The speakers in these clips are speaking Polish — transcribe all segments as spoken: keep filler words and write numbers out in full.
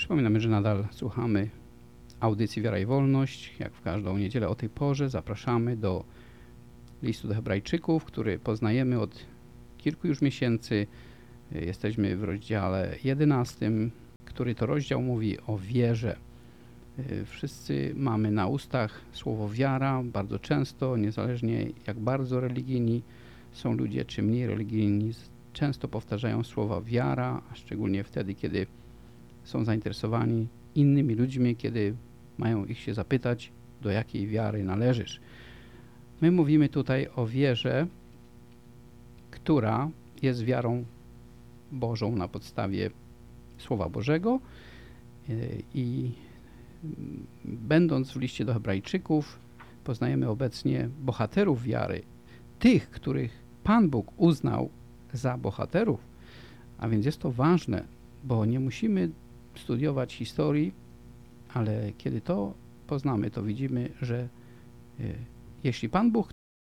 Przypominamy, że nadal słuchamy audycji Wiara i Wolność. Jak w każdą niedzielę o tej porze zapraszamy do listu do Hebrajczyków, który poznajemy od kilku już miesięcy. Jesteśmy w rozdziale jedenastym, który to rozdział mówi o wierze. Wszyscy mamy na ustach słowo wiara bardzo często, niezależnie jak bardzo religijni są ludzie, czy mniej religijni, często powtarzają słowa wiara, a szczególnie wtedy, kiedy są zainteresowani innymi ludźmi, kiedy mają ich się zapytać, do jakiej wiary należysz. My mówimy tutaj o wierze, która jest wiarą Bożą na podstawie Słowa Bożego i będąc w liście do Hebrajczyków poznajemy obecnie bohaterów wiary, tych, których Pan Bóg uznał za bohaterów, a więc jest to ważne, bo nie musimy studiować historii, ale kiedy to poznamy, to widzimy, że jeśli Pan Bóg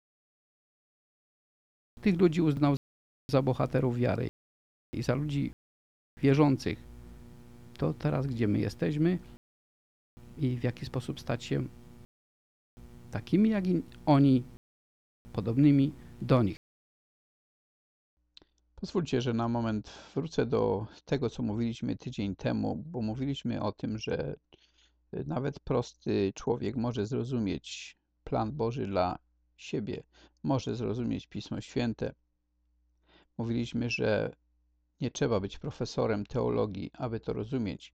tych ludzi uznał za bohaterów wiary i za ludzi wierzących, to teraz gdzie my jesteśmy i w jaki sposób stać się takimi jak i oni, podobnymi do nich. Pozwólcie, że na moment wrócę do tego, co mówiliśmy tydzień temu, bo mówiliśmy o tym, że nawet prosty człowiek może zrozumieć plan Boży dla siebie, może zrozumieć Pismo Święte. Mówiliśmy, że nie trzeba być profesorem teologii, aby to rozumieć.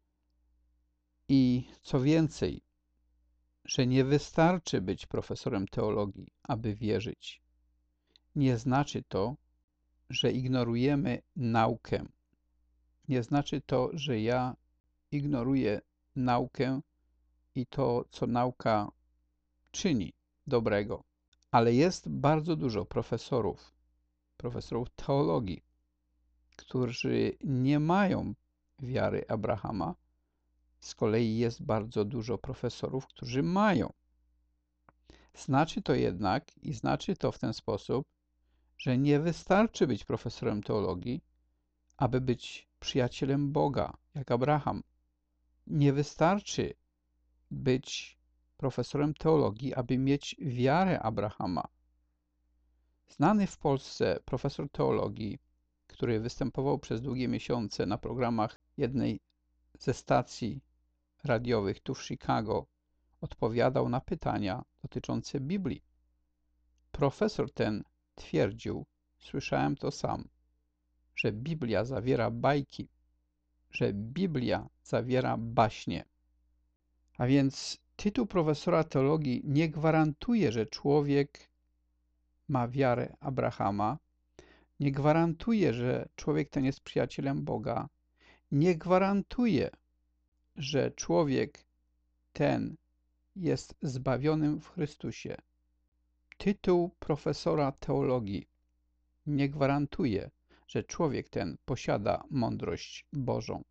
I co więcej, że nie wystarczy być profesorem teologii, aby wierzyć. Nie znaczy to, że ignorujemy naukę. Nie znaczy to, że ja ignoruję naukę i to, co nauka czyni dobrego. Ale jest bardzo dużo profesorów, profesorów teologii, którzy nie mają wiary Abrahama. Z kolei jest bardzo dużo profesorów, którzy mają. Znaczy to jednak i znaczy to w ten sposób, że nie wystarczy być profesorem teologii, aby być przyjacielem Boga, jak Abraham. Nie wystarczy być profesorem teologii, aby mieć wiarę Abrahama. Znany w Polsce profesor teologii, który występował przez długie miesiące na programach jednej ze stacji radiowych tu w Chicago, odpowiadał na pytania dotyczące Biblii. Profesor ten twierdził, słyszałem to sam, że Biblia zawiera bajki, że Biblia zawiera baśnie. A więc tytuł profesora teologii nie gwarantuje, że człowiek ma wiarę Abrahama, nie gwarantuje, że człowiek ten jest przyjacielem Boga, nie gwarantuje, że człowiek ten jest zbawionym w Chrystusie. Tytuł profesora teologii nie gwarantuje, że człowiek ten posiada mądrość Bożą.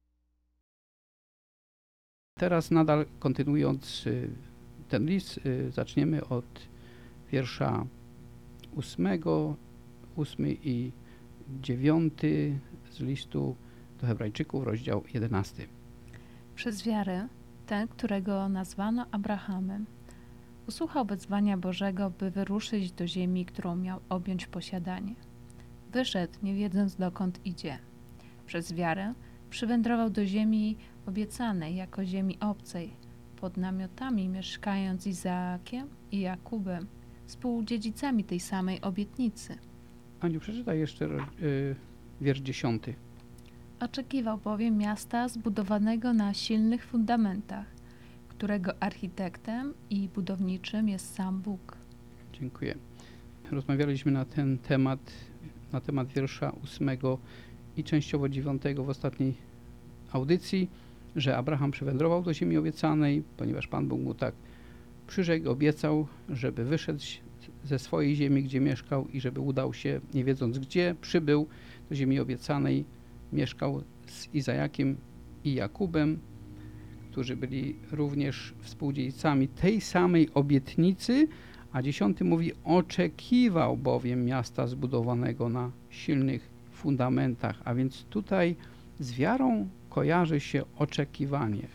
Teraz nadal kontynuując ten list, zaczniemy od wiersza ósmego, ósmy i dziewiąty z listu do Hebrajczyków, rozdział jedenasty. Przez wiarę ten, którego nazwano Abrahamem, usłuchał wezwania Bożego, by wyruszyć do ziemi, którą miał objąć posiadanie. Wyszedł, nie wiedząc dokąd idzie. Przez wiarę przywędrował do ziemi obiecanej jako ziemi obcej, pod namiotami mieszkając z Izaakiem i Jakubem, współdziedzicami tej samej obietnicy. Aniu, przeczytaj jeszcze yy, wiersz dziesiąty. Oczekiwał bowiem miasta zbudowanego na silnych fundamentach, którego architektem i budowniczym jest sam Bóg. Dziękuję. Rozmawialiśmy na ten temat, na temat wiersza ósmego i częściowo dziewiątego w ostatniej audycji, że Abraham przywędrował do ziemi obiecanej, ponieważ Pan Bóg mu tak przyrzekł, obiecał, żeby wyszedł ze swojej ziemi, gdzie mieszkał i żeby udał się, nie wiedząc gdzie, przybył do ziemi obiecanej, mieszkał z Izajakiem i Jakubem, którzy byli również współdziedzicami tej samej obietnicy, a dziesiąty mówi, oczekiwał bowiem miasta zbudowanego na silnych fundamentach, a więc tutaj z wiarą kojarzy się oczekiwanie.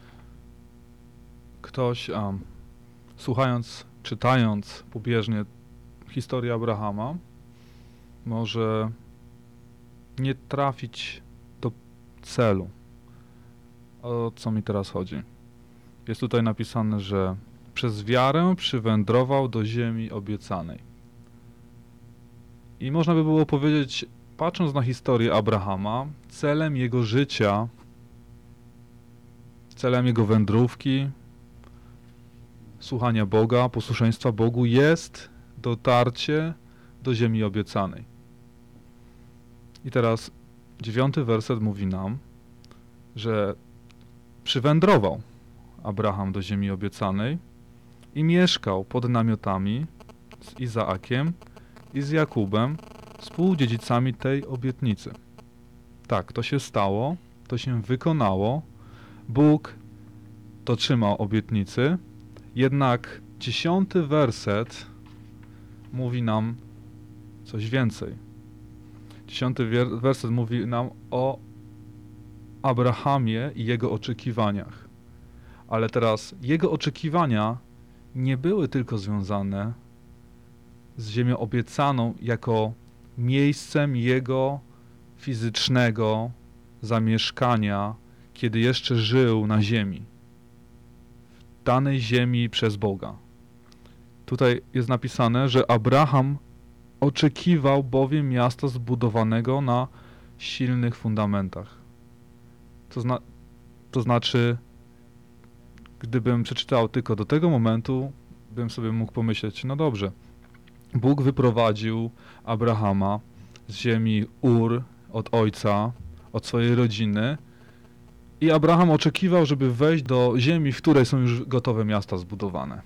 Ktoś, um, słuchając, czytając pobieżnie historię Abrahama, może nie trafić do celu. O co mi teraz chodzi? Jest tutaj napisane, że przez wiarę przywędrował do ziemi obiecanej. I można by było powiedzieć, patrząc na historię Abrahama, celem jego życia, celem jego wędrówki, słuchania Boga, posłuszeństwa Bogu jest dotarcie do ziemi obiecanej. I teraz dziewiąty werset mówi nam, że przywędrował Abraham do ziemi obiecanej i mieszkał pod namiotami z Izaakiem i z Jakubem, współdziedzicami tej obietnicy. Tak, to się stało, to się wykonało. Bóg dotrzymał obietnicy, jednak dziesiąty werset mówi nam coś więcej. Dziesiąty werset mówi nam o Abrahamie i jego oczekiwaniach. Ale teraz jego oczekiwania nie były tylko związane z ziemią obiecaną jako miejscem jego fizycznego zamieszkania, kiedy jeszcze żył na ziemi, w danej ziemi przez Boga. Tutaj jest napisane, że Abraham oczekiwał bowiem miasta zbudowanego na silnych fundamentach. To, zna to znaczy, gdybym przeczytał tylko do tego momentu, bym sobie mógł pomyśleć, no dobrze, Bóg wyprowadził Abrahama z ziemi Ur, od ojca, od swojej rodziny i Abraham oczekiwał, żeby wejść do ziemi, w której są już gotowe miasta zbudowane.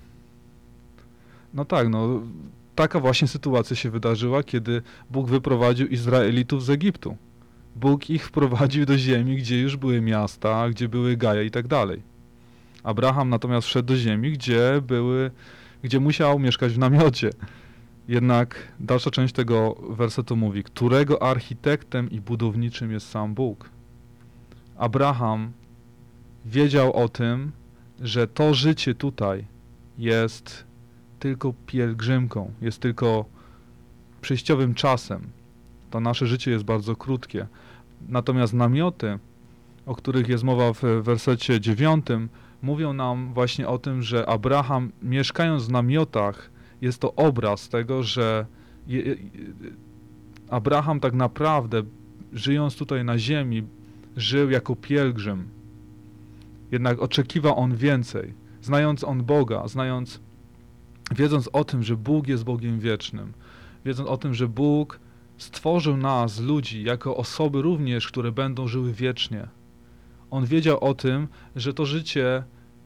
No tak, no taka właśnie sytuacja się wydarzyła, kiedy Bóg wyprowadził Izraelitów z Egiptu. Bóg ich wprowadził do ziemi, gdzie już były miasta, gdzie były gaje i tak dalej. Abraham natomiast wszedł do ziemi, gdzie były, gdzie musiał mieszkać w namiocie. Jednak dalsza część tego wersetu mówi, którego architektem i budowniczym jest sam Bóg. Abraham wiedział o tym, że to życie tutaj jest tylko pielgrzymką, jest tylko przejściowym czasem. To nasze życie jest bardzo krótkie. Natomiast namioty, o których jest mowa w wersecie dziewiątym, mówią nam właśnie o tym, że Abraham, mieszkając w namiotach, jest to obraz tego, że je, Abraham tak naprawdę, żyjąc tutaj na ziemi, żył jako pielgrzym. Jednak oczekiwał on więcej. Znając on Boga, znając, wiedząc o tym, że Bóg jest Bogiem wiecznym, wiedząc o tym, że Bóg stworzył nas, ludzi, jako osoby również, które będą żyły wiecznie. On wiedział o tym, że to życie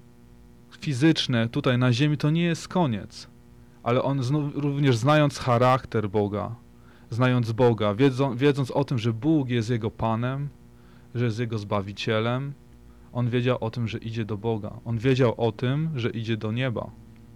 fizyczne tutaj na ziemi to nie jest koniec. Ale on znów, również znając charakter Boga, znając Boga, wiedzą, wiedząc o tym, że Bóg jest Jego Panem, że jest Jego Zbawicielem, on wiedział o tym, że idzie do Boga. On wiedział o tym, że idzie do nieba.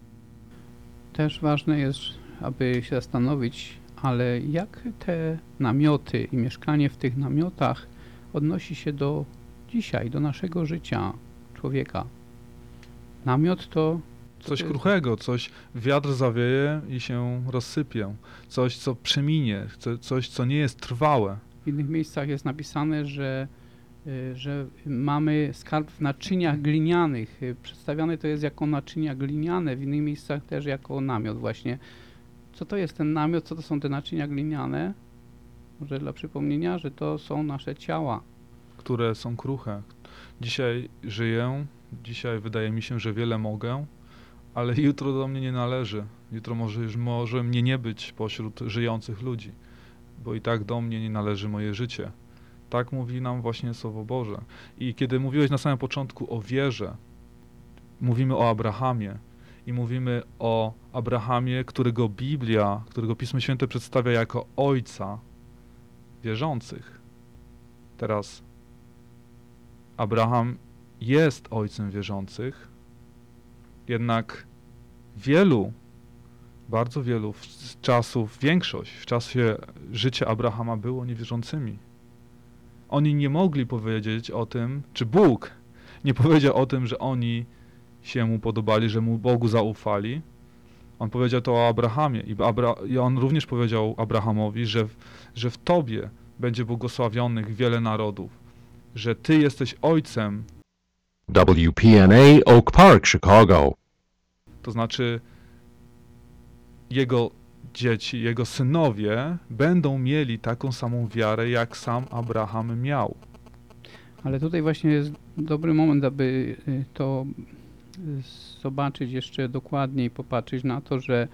Też ważne jest, aby się zastanowić, ale jak te namioty i mieszkanie w tych namiotach odnosi się do dzisiaj, do naszego życia człowieka. Namiot to Coś kruchego, coś wiatr zawieje i się rozsypie. Coś, co przeminie, co, coś, co nie jest trwałe. W innych miejscach jest napisane, że, że mamy skarb w naczyniach glinianych. Przedstawiane to jest jako naczynia gliniane, w innych miejscach też jako namiot właśnie. Co to jest ten namiot, co to są te naczynia gliniane? Może dla przypomnienia, że to są nasze ciała. Które są kruche. Dzisiaj żyję, dzisiaj wydaje mi się, że wiele mogę, ale jutro do mnie nie należy. Jutro może już może mnie nie być pośród żyjących ludzi, bo i tak do mnie nie należy moje życie. Tak mówi nam właśnie Słowo Boże. I kiedy mówiłeś na samym początku o wierze, mówimy o Abrahamie i mówimy o Abrahamie, którego Biblia, którego Pismo Święte przedstawia jako ojca wierzących. Teraz Abraham jest ojcem wierzących, jednak wielu, bardzo wielu z czasów, większość w czasie życia Abrahama było niewierzącymi. Oni nie mogli powiedzieć o tym, czy Bóg nie powiedział o tym, że oni się mu podobali, że mu Bogu zaufali. On powiedział to o Abrahamie i, Abra- i on również powiedział Abrahamowi, że, że w tobie będzie błogosławionych wiele narodów, że ty jesteś ojcem. W P N A Oak Park, Chicago. To znaczy jego dzieci, jego synowie będą mieli taką samą wiarę, jak sam Abraham miał. Ale tutaj właśnie jest dobry moment, aby to zobaczyć jeszcze dokładniej, popatrzeć na to, że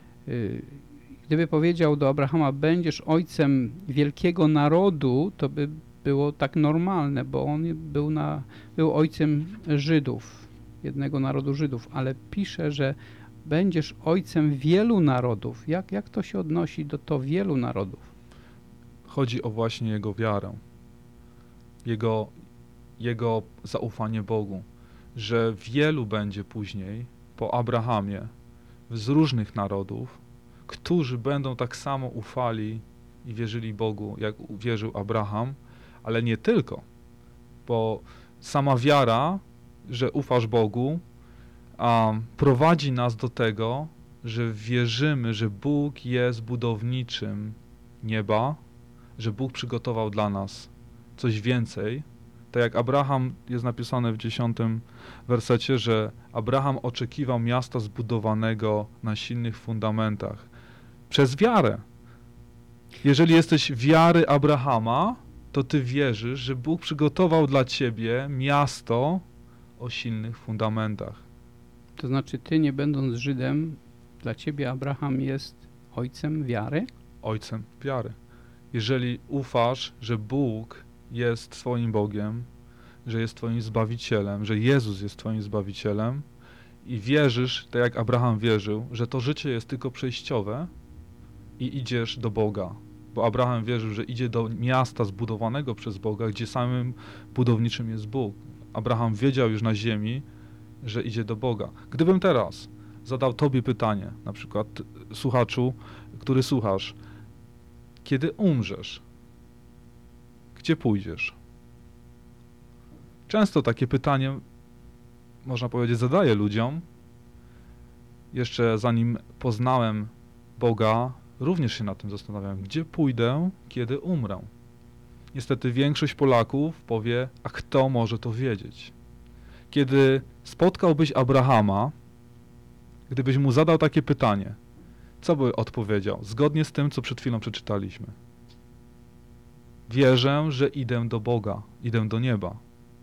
gdyby powiedział do Abrahama, będziesz ojcem wielkiego narodu, to by było tak normalne, bo on był, na, był ojcem Żydów, jednego narodu Żydów, ale pisze, że będziesz ojcem wielu narodów. Jak, jak to się odnosi do to wielu narodów? Chodzi o właśnie jego wiarę, jego, jego zaufanie Bogu, że wielu będzie później po Abrahamie z różnych narodów, którzy będą tak samo ufali i wierzyli Bogu, jak wierzył Abraham, ale nie tylko, bo sama wiara, że ufasz Bogu, a prowadzi nas do tego, że wierzymy, że Bóg jest budowniczym nieba, że Bóg przygotował dla nas coś więcej. Tak jak Abraham, jest napisane w dziesiątym wersecie, że Abraham oczekiwał miasta zbudowanego na silnych fundamentach. Przez wiarę. Jeżeli jesteś wiary Abrahama, to ty wierzysz, że Bóg przygotował dla ciebie miasto o silnych fundamentach. To znaczy ty, nie będąc Żydem, dla ciebie Abraham jest ojcem wiary? Ojcem wiary. Jeżeli ufasz, że Bóg jest twoim Bogiem, że jest twoim Zbawicielem, że Jezus jest twoim Zbawicielem i wierzysz, tak jak Abraham wierzył, że to życie jest tylko przejściowe i idziesz do Boga, bo Abraham wierzył, że idzie do miasta zbudowanego przez Boga, gdzie samym budowniczym jest Bóg. Abraham wiedział już na ziemi, że idzie do Boga. Gdybym teraz zadał tobie pytanie, na przykład słuchaczu, który słuchasz, kiedy umrzesz, gdzie pójdziesz? Często takie pytanie, można powiedzieć, zadaję ludziom. Jeszcze zanim poznałem Boga, również się nad tym zastanawiałem, gdzie pójdę, kiedy umrę. Niestety większość Polaków powie, a kto może to wiedzieć? Kiedy spotkałbyś Abrahama, gdybyś mu zadał takie pytanie, co by odpowiedział? Zgodnie z tym, co przed chwilą przeczytaliśmy. Wierzę, że idę do Boga, idę do nieba.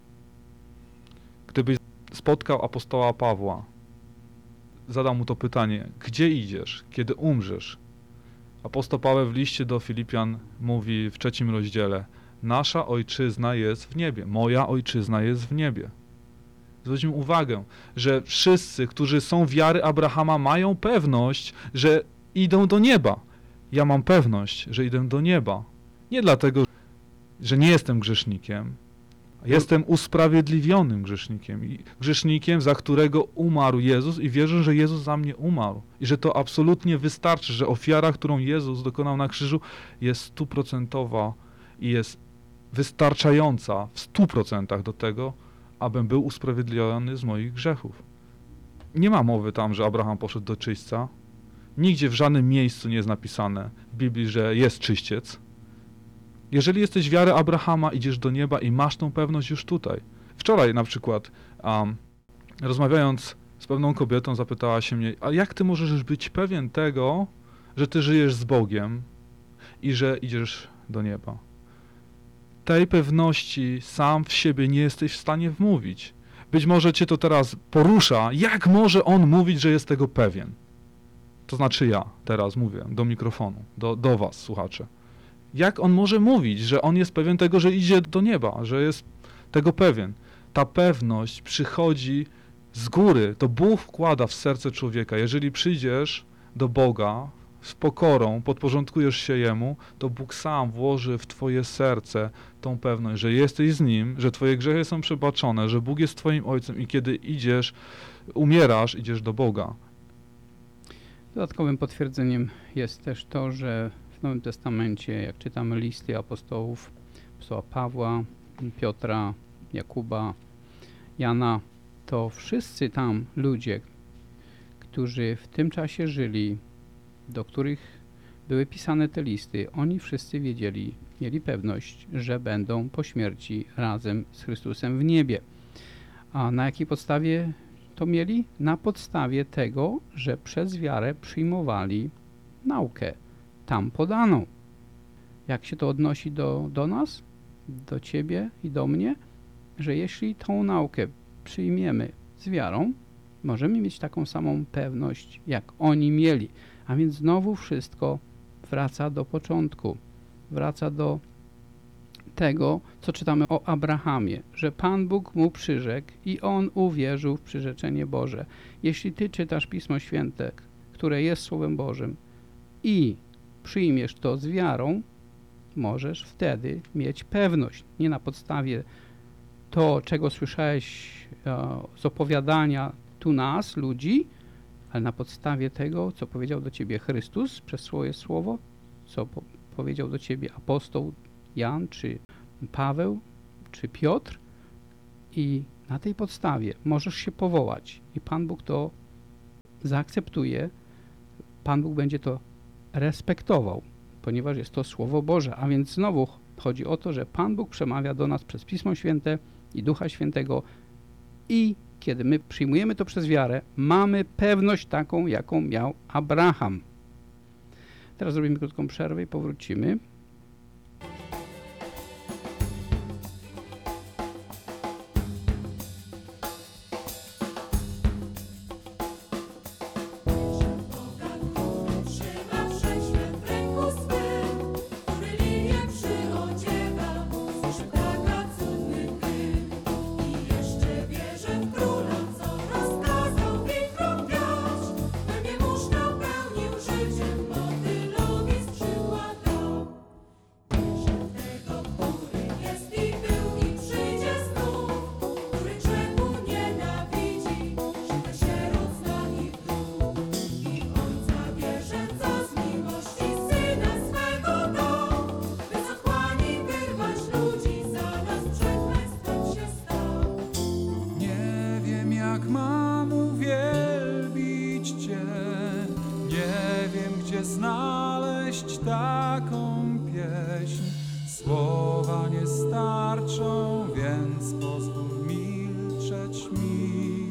Gdybyś spotkał apostoła Pawła, zadał mu to pytanie, gdzie idziesz, kiedy umrzesz? Apostoł Paweł w liście do Filipian mówi w trzecim rozdziale, nasza ojczyzna jest w niebie, moja ojczyzna jest w niebie. Zwróćmy uwagę, że wszyscy, którzy są wiary Abrahama, mają pewność, że idą do nieba. Ja mam pewność, że idę do nieba. Nie dlatego, że nie jestem grzesznikiem. Jestem usprawiedliwionym grzesznikiem. I grzesznikiem, za którego umarł Jezus i wierzę, że Jezus za mnie umarł. I że to absolutnie wystarczy, że ofiara, którą Jezus dokonał na krzyżu, jest stuprocentowa i jest wystarczająca w stu procentach do tego, abym był usprawiedliwiony z moich grzechów. Nie ma mowy tam, że Abraham poszedł do czyśćca. Nigdzie w żadnym miejscu nie jest napisane w Biblii, że jest czyściec. Jeżeli jesteś wiary Abrahama, idziesz do nieba i masz tą pewność już tutaj. Wczoraj na przykład, um, rozmawiając z pewną kobietą, zapytała się mnie, a jak ty możesz być pewien tego, że ty żyjesz z Bogiem i że idziesz do nieba? Tej pewności sam w siebie nie jesteś w stanie wmówić. Być może cię to teraz porusza, jak może on mówić, że jest tego pewien? To znaczy ja teraz mówię do mikrofonu, do, do was, słuchacze. Jak on może mówić, że on jest pewien tego, że idzie do nieba, że jest tego pewien? Ta pewność przychodzi z góry, to Bóg wkłada w serce człowieka. Jeżeli przyjdziesz do Boga z pokorą, podporządkujesz się Jemu, to Bóg sam włoży w twoje serce tą pewność, że jesteś z Nim, że twoje grzechy są przebaczone, że Bóg jest twoim Ojcem i kiedy idziesz, umierasz, idziesz do Boga. Dodatkowym potwierdzeniem jest też to, że w Nowym Testamencie, jak czytamy listy apostołów, apostoła Pawła, Piotra, Jakuba, Jana, to wszyscy tam ludzie, którzy w tym czasie żyli, do których były pisane te listy, oni wszyscy wiedzieli, mieli pewność, że będą po śmierci razem z Chrystusem w niebie. A na jakiej podstawie to mieli? Na podstawie tego, że przez wiarę przyjmowali naukę tam podaną. Jak się to odnosi do, do nas, do ciebie i do mnie? Że jeśli tą naukę przyjmiemy z wiarą, możemy mieć taką samą pewność, jak oni mieli. A więc znowu wszystko wraca do początku. Wraca do tego, co czytamy o Abrahamie, że Pan Bóg mu przyrzekł i on uwierzył w przyrzeczenie Boże. Jeśli ty czytasz Pismo Święte, które jest Słowem Bożym i przyjmiesz to z wiarą, możesz wtedy mieć pewność. Nie na podstawie to, czego słyszałeś e, z opowiadania tu nas, ludzi, ale na podstawie tego, co powiedział do ciebie Chrystus przez swoje słowo, co po powiedział do ciebie apostoł Jan, czy Paweł, czy Piotr, i na tej podstawie możesz się powołać i Pan Bóg to zaakceptuje, Pan Bóg będzie to respektował, ponieważ jest to Słowo Boże. A więc znowu chodzi o to, że Pan Bóg przemawia do nas przez Pismo Święte i Ducha Świętego i kiedy my przyjmujemy to przez wiarę, mamy pewność taką, jaką miał Abraham. Teraz zrobimy krótką przerwę i powrócimy. Znaleźć taką pieśń, słowa nie starczą, więc pozwól milczeć mi.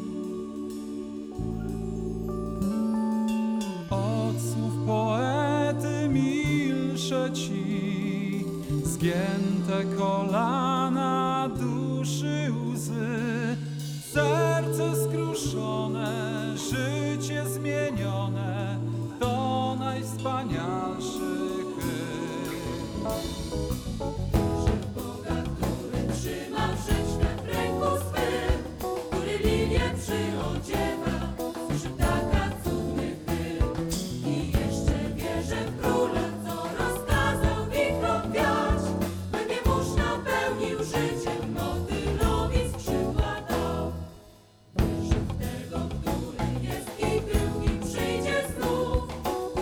Od słów poety milczę ci, zgięte kolana, duszy łzy, serce skruszone, życie zmienione. Najwspanialszy chwyt. Wierzę w Boga, który trzyma wszechświat w ręku swym, który linię przyodziewa, słyszy ptaka cudny chwyt. I jeszcze wierzę w Króla, co rozkazał wichrom wiać, by nie mórz napełnił życiem, motylowi skrzydła dał. Wierzę w tego, który jest i był i przyjdzie znów,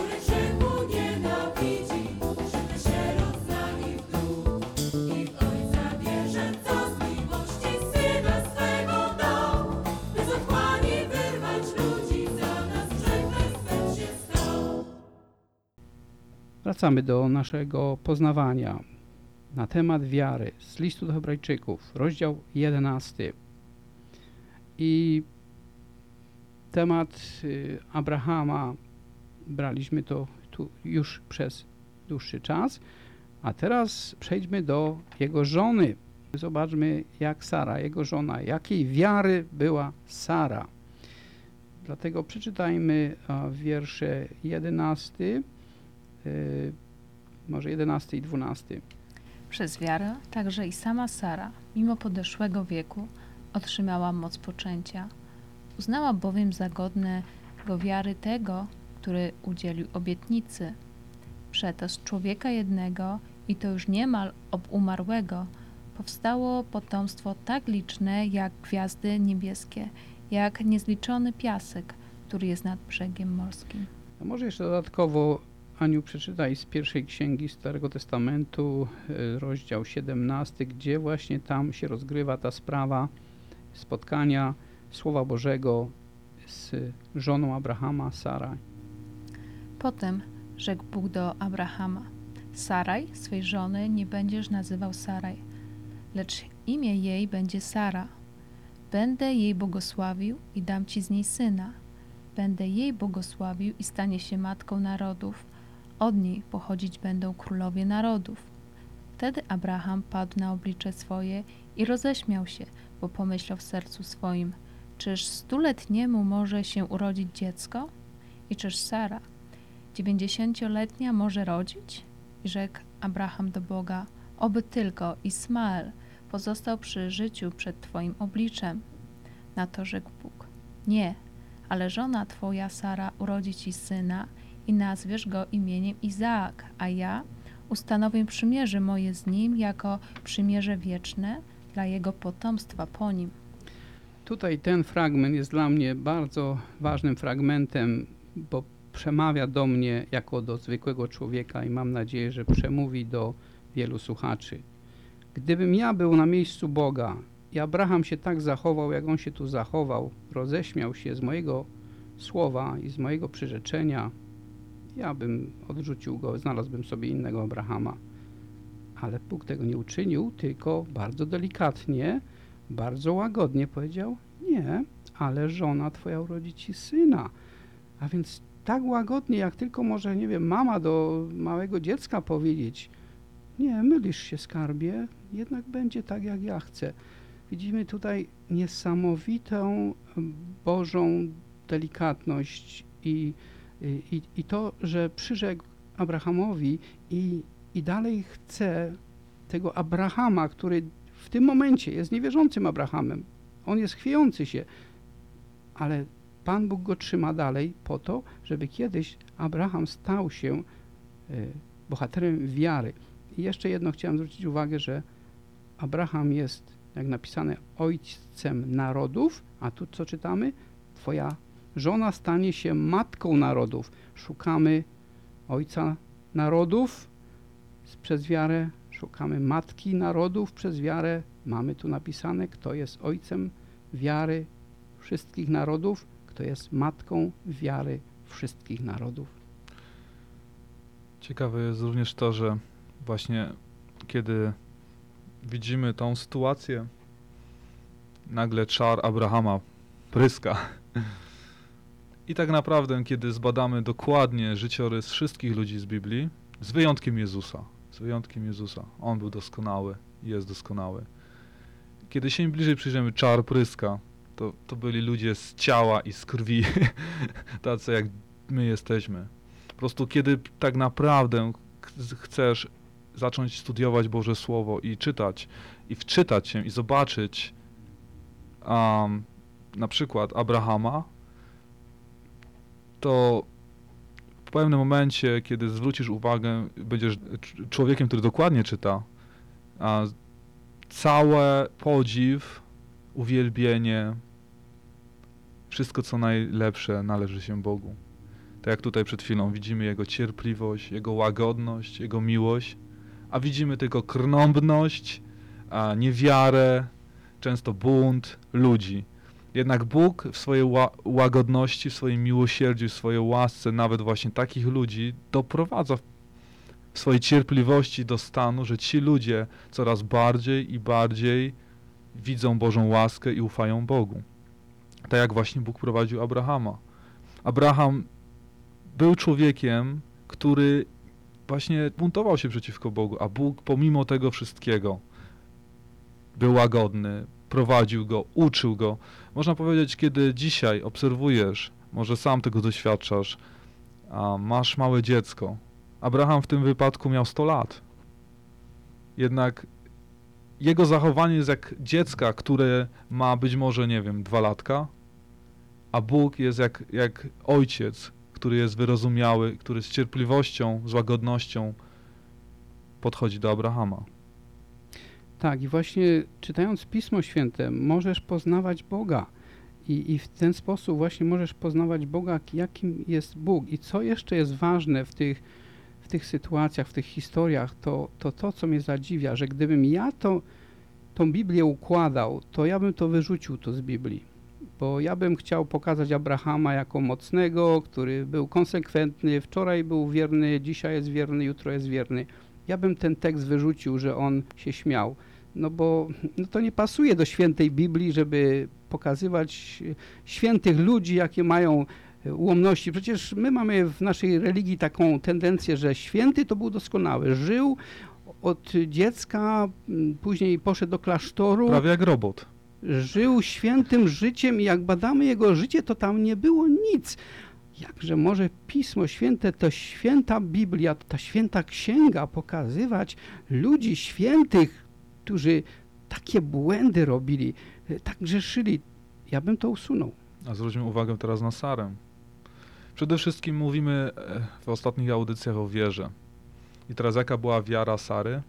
Wracamy do naszego poznawania na temat wiary z listu do Hebrajczyków, rozdział jedenasty. I temat y, Abrahama braliśmy to tu już przez dłuższy czas, a teraz przejdźmy do jego żony. Zobaczmy, jak Sara, jego żona, jakiej wiary była Sara. Dlatego przeczytajmy a, wiersze jedenasty, y, może jedenasty i dwunasty. Przez wiarę także i sama Sara, mimo podeszłego wieku, otrzymała moc poczęcia. Uznała bowiem za godnego wiary tego, który udzielił obietnicy. Przeto z człowieka jednego, i to już niemal obumarłego, powstało potomstwo tak liczne jak gwiazdy niebieskie, jak niezliczony piasek, który jest nad brzegiem morskim. A może jeszcze dodatkowo Aniu, przeczytaj z pierwszej księgi Starego Testamentu, y, rozdział siedemnasty, gdzie właśnie tam się rozgrywa ta sprawa spotkania Słowa Bożego z żoną Abrahama, Saraj. Potem rzekł Bóg do Abrahama: Saraj, swej żony, nie będziesz nazywał Saraj, lecz imię jej będzie Sara. Będę jej błogosławił i dam ci z niej syna. Będę jej błogosławił i stanie się matką narodów. Od niej pochodzić będą królowie narodów. Wtedy Abraham padł na oblicze swoje i roześmiał się, bo pomyślał w sercu swoim: czyż stuletniemu może się urodzić dziecko? I czyż Sara, dziewięćdziesięcioletnia, może rodzić? I rzekł Abraham do Boga: oby tylko Ismael pozostał przy życiu przed Twoim obliczem. Na to rzekł Bóg: nie, ale żona Twoja Sara urodzi Ci syna i nazwiesz go imieniem Izaak, a ja ustanowię przymierze moje z nim jako przymierze wieczne dla jego potomstwa po nim. Tutaj ten fragment jest dla mnie bardzo ważnym fragmentem, bo przemawia do mnie jako do zwykłego człowieka i mam nadzieję, że przemówi do wielu słuchaczy. Gdybym ja był na miejscu Boga i Abraham się tak zachował, jak on się tu zachował, roześmiał się z mojego słowa i z mojego przyrzeczenia, ja bym odrzucił go, znalazłbym sobie innego Abrahama. Ale Bóg tego nie uczynił, tylko bardzo delikatnie, bardzo łagodnie powiedział: nie, ale żona twoja urodzi ci syna. A więc tak łagodnie, jak tylko może, nie wiem, mama do małego dziecka powiedzieć: nie, mylisz się, skarbie, jednak będzie tak, jak ja chcę. Widzimy tutaj niesamowitą Bożą delikatność i, i, i to, że przyrzekł Abrahamowi i, i dalej chce tego Abrahama, który w tym momencie jest niewierzącym Abrahamem. On jest chwiejący się, ale Pan Bóg go trzyma dalej po to, żeby kiedyś Abraham stał się y, bohaterem wiary. I jeszcze jedno chciałem zwrócić uwagę, że Abraham jest, jak napisane, ojcem narodów, a tu co czytamy? Twoja żona stanie się matką narodów. Szukamy ojca narodów przez wiarę, szukamy matki narodów przez wiarę. Mamy tu napisane, kto jest ojcem wiary wszystkich narodów, kto jest matką wiary wszystkich narodów. Ciekawe jest również to, że właśnie kiedy widzimy tą sytuację, nagle czar Abrahama pryska. I tak naprawdę, kiedy zbadamy dokładnie życiorys wszystkich ludzi z Biblii, z wyjątkiem Jezusa, z wyjątkiem Jezusa, On był doskonały i jest doskonały. Kiedy się im bliżej przyjrzymy, czar pryska, to, to byli ludzie z ciała i z krwi, tacy jak my jesteśmy. Po prostu kiedy tak naprawdę chcesz zacząć studiować Boże Słowo i czytać, i wczytać się, i zobaczyć um, na przykład Abrahama, to w pewnym momencie, kiedy zwrócisz uwagę, będziesz człowiekiem, który dokładnie czyta, a całe podziw, uwielbienie, wszystko co najlepsze należy się Bogu. Tak jak tutaj przed chwilą widzimy Jego cierpliwość, Jego łagodność, Jego miłość, a widzimy tylko krnąbność, a niewiarę, często bunt ludzi. Jednak Bóg w swojej ła łagodności, w swoim miłosierdziu, w swojej łasce nawet właśnie takich ludzi doprowadza w swojej cierpliwości do stanu, że ci ludzie coraz bardziej i bardziej widzą Bożą łaskę i ufają Bogu. Tak jak właśnie Bóg prowadził Abrahama. Abraham był człowiekiem, który właśnie buntował się przeciwko Bogu, a Bóg pomimo tego wszystkiego był łagodny, prowadził go, uczył go. Można powiedzieć, kiedy dzisiaj obserwujesz, może sam tego doświadczasz, a masz małe dziecko. Abraham w tym wypadku miał sto lat. Jednak jego zachowanie jest jak dziecka, które ma być może, nie wiem, dwa latka, a Bóg jest jak, jak ojciec, który jest wyrozumiały, który z cierpliwością, z łagodnością podchodzi do Abrahama. Tak, i właśnie czytając Pismo Święte możesz poznawać Boga i, i w ten sposób właśnie możesz poznawać Boga, jakim jest Bóg. I co jeszcze jest ważne w tych w tych sytuacjach, w tych historiach, to to, to co mnie zadziwia, że gdybym ja to, tą Biblię układał, to ja bym to wyrzucił to z Biblii. Bo ja bym chciał pokazać Abrahama jako mocnego, który był konsekwentny, wczoraj był wierny, dzisiaj jest wierny, jutro jest wierny. Ja bym ten tekst wyrzucił, że on się śmiał. No bo no to nie pasuje do świętej Biblii, żeby pokazywać świętych ludzi, jakie mają ułomności. Przecież my mamy w naszej religii taką tendencję, że święty to był doskonały. Żył od dziecka, później poszedł do klasztoru. Prawie jak robot. Żył świętym życiem i jak badamy jego życie, to tam nie było nic. Jakże może Pismo Święte, to święta Biblia, ta święta księga pokazywać ludzi świętych, którzy takie błędy robili, tak grzeszyli. Ja bym to usunął. A zwróćmy uwagę teraz na Sarę. Przede wszystkim mówimy w ostatnich audycjach o wierze. I teraz jaka była wiara Sary?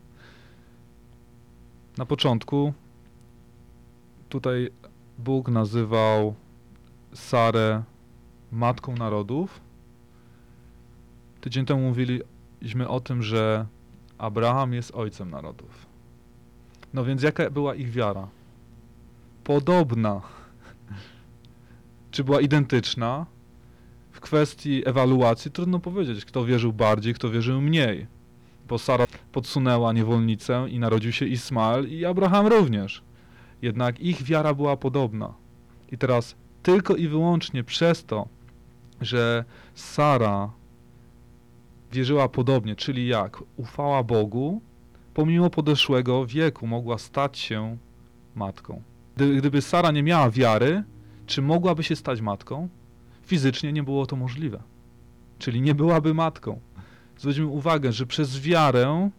Na początku tutaj Bóg nazywał Sarę matką narodów. Tydzień temu mówiliśmy o tym, że Abraham jest ojcem narodów. No więc jaka była ich wiara? Podobna. Czy była identyczna? W kwestii ewaluacji trudno powiedzieć, kto wierzył bardziej, kto wierzył mniej. Bo Sara podsunęła niewolnicę i narodził się Ismael i Abraham również. Jednak ich wiara była podobna. I teraz tylko i wyłącznie przez to, że Sara wierzyła podobnie, czyli jak? Ufała Bogu, pomimo podeszłego wieku mogła stać się matką. Gdy, gdyby Sara nie miała wiary, czy mogłaby się stać matką? Fizycznie nie było to możliwe. Czyli nie byłaby matką. Zwróćmy uwagę, że przez wiarę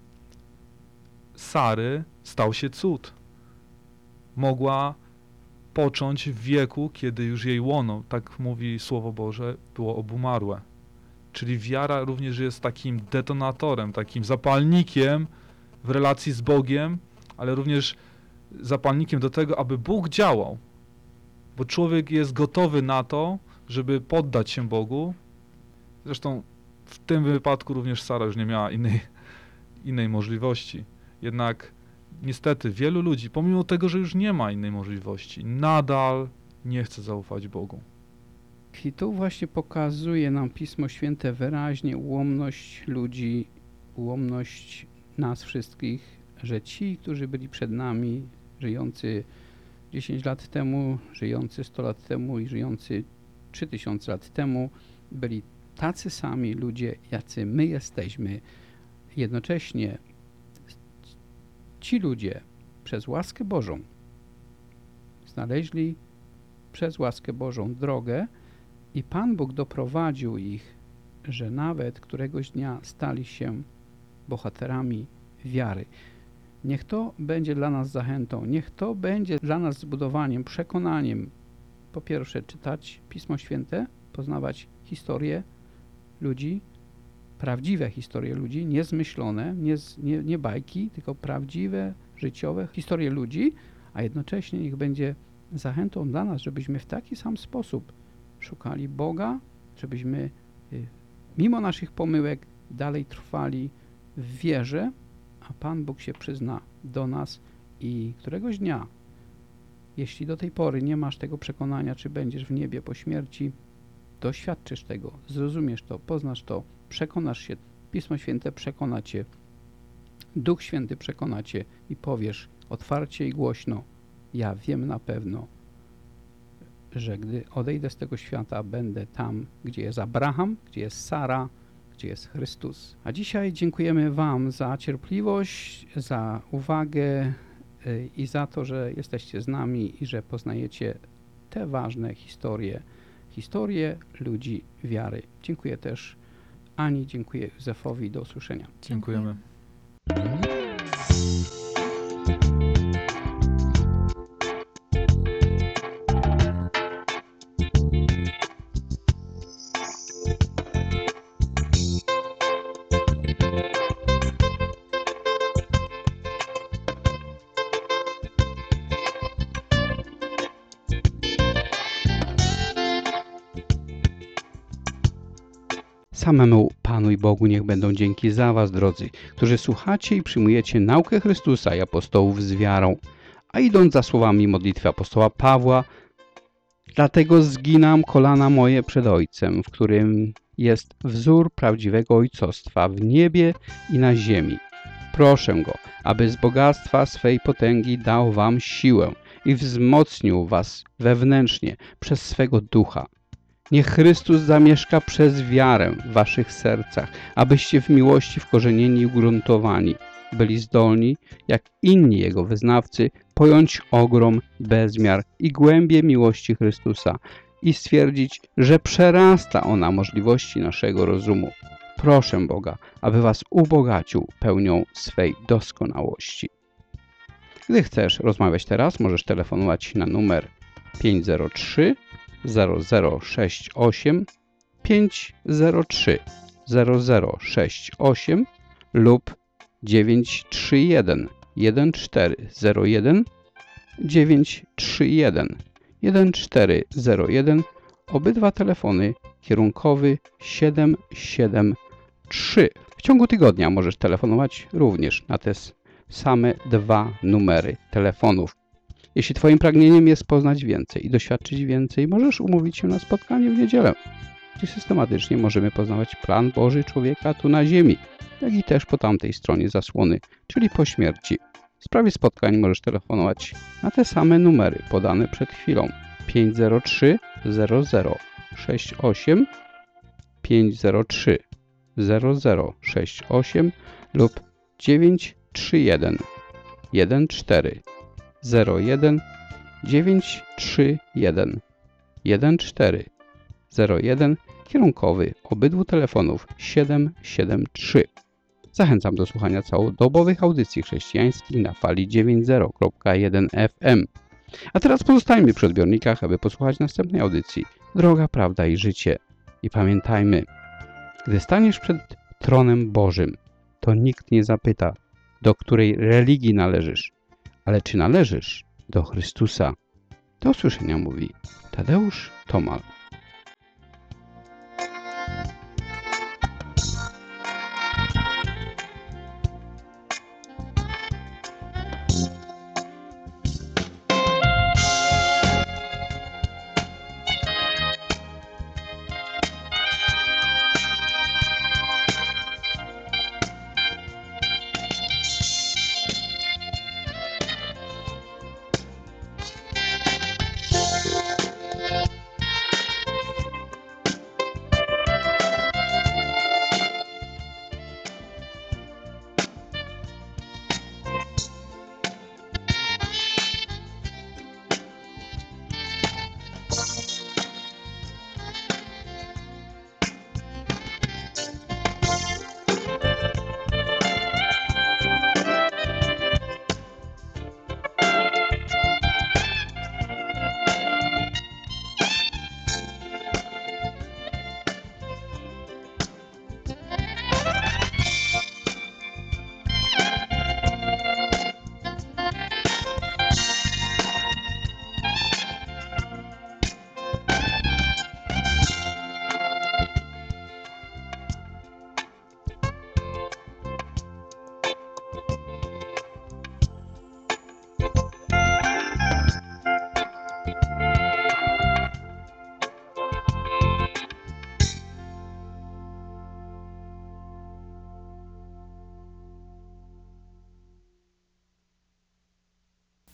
Sary stał się cud. Mogła począć w wieku, kiedy już jej łono, tak mówi Słowo Boże, było obumarłe. Czyli wiara również jest takim detonatorem, takim zapalnikiem w relacji z Bogiem, ale również zapalnikiem do tego, aby Bóg działał. Bo człowiek jest gotowy na to, żeby poddać się Bogu. Zresztą w tym wypadku również Sara już nie miała innej, innej możliwości. Jednak niestety wielu ludzi, pomimo tego, że już nie ma innej możliwości, nadal nie chce zaufać Bogu. I tu właśnie pokazuje nam Pismo Święte wyraźnie ułomność ludzi, ułomność nas wszystkich, że ci, którzy byli przed nami, żyjący dziesięć lat temu, żyjący sto lat temu i żyjący trzy tysiące lat temu, byli tacy sami ludzie, jacy my jesteśmy. Jednocześnie ci ludzie przez łaskę Bożą znaleźli przez łaskę Bożą drogę i Pan Bóg doprowadził ich, że nawet któregoś dnia stali się bohaterami wiary. Niech to będzie dla nas zachętą, niech to będzie dla nas zbudowaniem, przekonaniem. Po pierwsze, czytać Pismo Święte, poznawać historię ludzi, prawdziwe historie ludzi, nie zmyślone, nie, nie, nie bajki, tylko prawdziwe, życiowe historie ludzi, a jednocześnie niech będzie zachętą dla nas, żebyśmy w taki sam sposób szukali Boga, żebyśmy mimo naszych pomyłek dalej trwali w wierze, a Pan Bóg się przyzna do nas i któregoś dnia, jeśli do tej pory nie masz tego przekonania, czy będziesz w niebie po śmierci, doświadczysz tego, zrozumiesz to, poznasz to, przekonasz się, Pismo Święte przekona cię, Duch Święty przekona cię i powiesz otwarcie i głośno, ja wiem na pewno, że gdy odejdę z tego świata, będę tam, gdzie jest Abraham, gdzie jest Sara, gdzie jest Chrystus. A dzisiaj dziękujemy Wam za cierpliwość, za uwagę i za to, że jesteście z nami i że poznajecie te ważne historie, historie ludzi wiary. Dziękuję też Ani, dziękuję Józefowi. Do usłyszenia. Dziękujemy. Samemu Panu i Bogu niech będą dzięki za was, drodzy, którzy słuchacie i przyjmujecie naukę Chrystusa i apostołów z wiarą. A idąc za słowami modlitwy apostoła Pawła, dlatego zginam kolana moje przed Ojcem, w którym jest wzór prawdziwego ojcostwa w niebie i na ziemi. Proszę Go, aby z bogactwa swej potęgi dał wam siłę i wzmocnił was wewnętrznie przez swego ducha. Niech Chrystus zamieszka przez wiarę w waszych sercach, abyście w miłości wkorzenieni i ugruntowani byli zdolni, jak inni Jego wyznawcy, pojąć ogrom, bezmiar i głębię miłości Chrystusa i stwierdzić, że przerasta ona możliwości naszego rozumu. Proszę Boga, aby was ubogacił pełnią swej doskonałości. Gdy chcesz rozmawiać teraz, możesz telefonować na numer pięć zero trzy zero zero sześć osiem pięć zero trzy zero zero sześć osiem lub dziewięć trzy jeden jeden cztery zero jeden dziewięć trzy jeden jeden cztery zero jeden. Obydwa telefony kierunkowy siedem siedem trzy. W ciągu tygodnia możesz telefonować również na te same dwa numery telefonów. Jeśli twoim pragnieniem jest poznać więcej i doświadczyć więcej, możesz umówić się na spotkanie w niedzielę, gdzie systematycznie możemy poznawać plan Boży człowieka tu na ziemi, jak i też po tamtej stronie zasłony, czyli po śmierci. W sprawie spotkań możesz telefonować na te same numery podane przed chwilą pięć zero trzy zero zero sześć osiem pięć zero trzy zero zero sześć osiem lub dziewięć trzy jeden jeden cztery zero jeden dziewięć trzy jeden jeden cztery zero jeden, kierunkowy obydwu telefonów siedem siedem trzy. Zachęcam do słuchania całodobowych audycji chrześcijańskich na fali dziewięćdziesiąt zero przecinek jeden F M. A teraz pozostajmy przy odbiornikach, aby posłuchać następnej audycji Droga, Prawda i Życie. I pamiętajmy, gdy staniesz przed tronem Bożym, to nikt nie zapyta, do której religii należysz, ale czy należysz do Chrystusa. Do usłyszenia, mówi Tadeusz Tomal.